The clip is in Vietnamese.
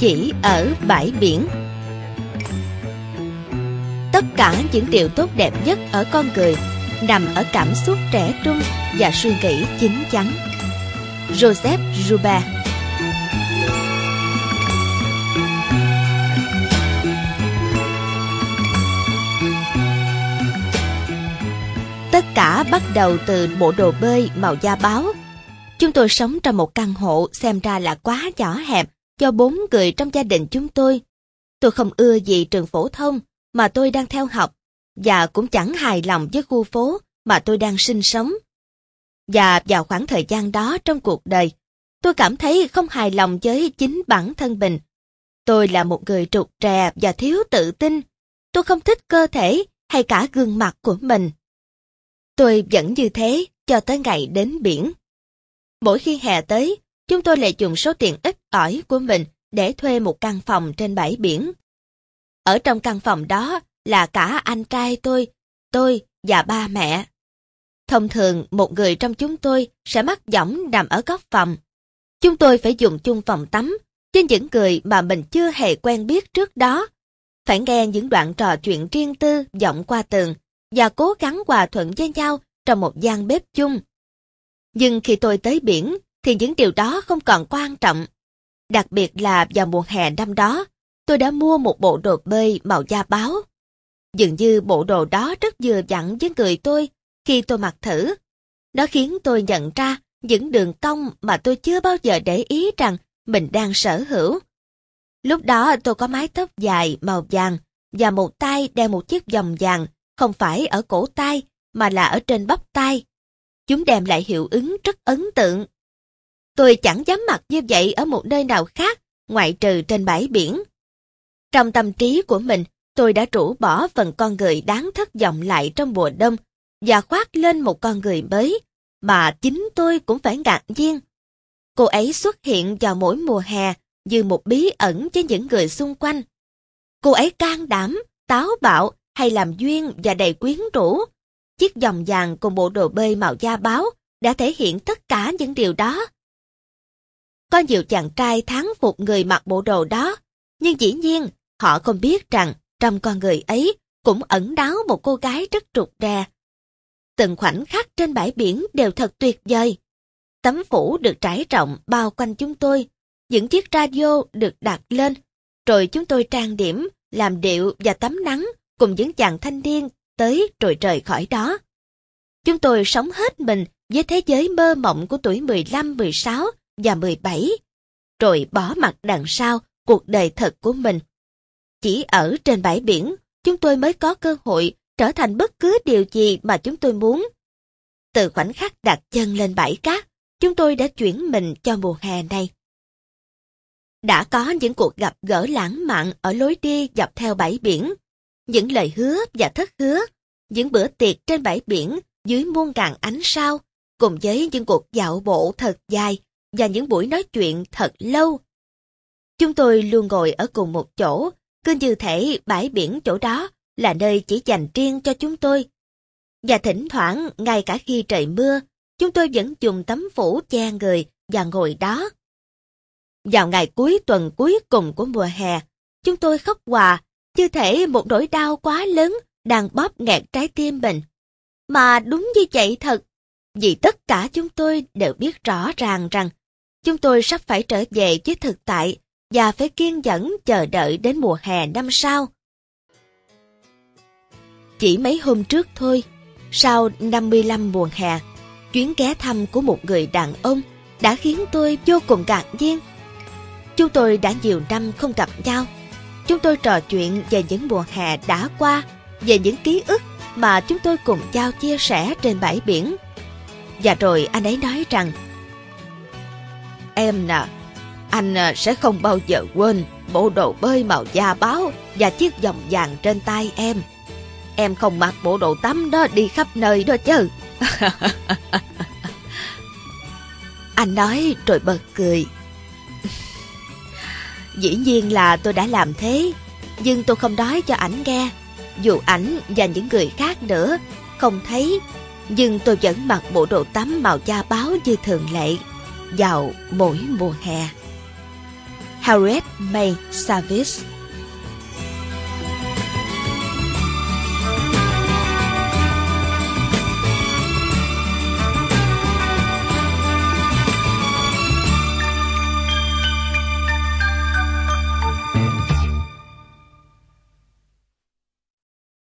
chỉ ở bãi biển. Tất cả những điều tốt đẹp nhất ở con người nằm ở cảm xúc trẻ trung và suy nghĩ chín chắn. Joseph Joubert. Tất cả bắt đầu từ bộ đồ bơi màu da báo. Chúng tôi sống trong một căn hộ xem ra là quá nhỏ hẹp cho 4 người trong gia đình chúng tôi. Tôi không ưa gì trường phổ thông mà tôi đang theo học, và cũng chẳng hài lòng với khu phố mà tôi đang sinh sống. Và vào khoảng thời gian đó trong cuộc đời, tôi cảm thấy không hài lòng với chính bản thân mình. Tôi là một người trụt rè và thiếu tự tin. Tôi không thích cơ thể hay cả gương mặt của mình. Tôi vẫn như thế cho tới ngày đến biển. Mỗi khi hè tới, chúng tôi lại dùng số tiền ít ỏi của mình để thuê một căn phòng trên bãi biển. Ở trong căn phòng đó là cả anh trai tôi và ba mẹ. Thông thường một người trong chúng tôi sẽ mắc võng nằm ở góc phòng. Chúng tôi phải dùng chung phòng tắm với những người mà mình chưa hề quen biết trước đó. Phải nghe những đoạn trò chuyện riêng tư vọng qua tường và cố gắng hòa thuận với nhau trong một gian bếp chung. Nhưng khi tôi tới biển thì những điều đó không còn quan trọng. Đặc biệt là vào mùa hè năm đó, tôi đã mua một bộ đồ bơi màu da báo. Dường như bộ đồ đó rất vừa vặn với người tôi khi tôi mặc thử. Nó khiến tôi nhận ra những đường cong mà tôi chưa bao giờ để ý rằng mình đang sở hữu. Lúc đó tôi có mái tóc dài màu vàng và một tay đeo một chiếc vòng vàng, không phải ở cổ tay mà là ở trên bắp tay. Chúng đem lại hiệu ứng rất ấn tượng. Tôi chẳng dám mặc như vậy ở một nơi nào khác ngoại trừ trên bãi biển. Trong tâm trí của mình, tôi đã rũ bỏ phần con người đáng thất vọng lại trong mùa đông và khoác lên một con người mới mà chính tôi cũng phải ngạc nhiên. Cô ấy xuất hiện vào mỗi mùa hè như một bí ẩn với những người xung quanh. Cô ấy can đảm, táo bạo hay làm duyên và đầy quyến rũ. Chiếc vòng vàng cùng bộ đồ bơi màu da báo đã thể hiện tất cả những điều đó. Có nhiều chàng trai thán phục người mặc bộ đồ đó, nhưng dĩ nhiên họ không biết rằng trong con người ấy cũng ẩn náu một cô gái rất trụt rè. Từng khoảnh khắc trên bãi biển đều thật tuyệt vời. Tấm phủ được trải rộng bao quanh chúng tôi, những chiếc radio được đặt lên, rồi chúng tôi trang điểm, làm điệu và tắm nắng cùng những chàng thanh niên tới rồi rời khỏi đó. Chúng tôi sống hết mình với thế giới mơ mộng của tuổi 15, 16 và 17, rồi bỏ mặc đằng sau cuộc đời thật của mình. Chỉ ở trên bãi biển, chúng tôi mới có cơ hội trở thành bất cứ điều gì mà chúng tôi muốn. Từ khoảnh khắc đặt chân lên bãi cát, chúng tôi đã chuyển mình cho mùa hè này. Đã có những cuộc gặp gỡ lãng mạn ở lối đi dọc theo bãi biển, những lời hứa và thất hứa, những bữa tiệc trên bãi biển dưới muôn ngàn ánh sao, cùng với những cuộc dạo bộ thật dài và những buổi nói chuyện thật lâu. Chúng tôi luôn ngồi ở cùng một chỗ, cứ như thể bãi biển chỗ đó là nơi chỉ dành riêng cho chúng tôi. Và thỉnh thoảng, ngay cả khi trời mưa, chúng tôi vẫn dùng tấm phủ che người và ngồi đó. Vào ngày cuối tuần cuối cùng của mùa hè, chúng tôi khóc òa, như thể một nỗi đau quá lớn đang bóp nghẹt trái tim mình. Mà đúng như vậy thật, vì tất cả chúng tôi đều biết rõ ràng rằng chúng tôi sắp phải trở về với thực tại và phải kiên nhẫn chờ đợi đến mùa hè năm sau. Chỉ mấy hôm trước thôi, sau 55 mùa hè, chuyến ghé thăm của một người đàn ông đã khiến tôi vô cùng ngạc nhiên. Chúng tôi đã nhiều năm không gặp nhau. Chúng tôi trò chuyện về những mùa hè đã qua, về những ký ức mà chúng tôi cùng nhau chia sẻ trên bãi biển. Và rồi anh ấy nói rằng, em nè, anh sẽ không bao giờ quên bộ đồ bơi màu da báo và chiếc vòng vàng trên tay em. Em không mặc bộ đồ tắm đó đi khắp nơi đó chứ. Anh nói rồi bật cười. Dĩ nhiên là tôi đã làm thế, nhưng tôi không nói cho ảnh nghe. Dù ảnh và những người khác nữa không thấy, nhưng tôi vẫn mặc bộ đồ tắm màu da báo như thường lệ vào mỗi mùa hè. Harriet May Savis.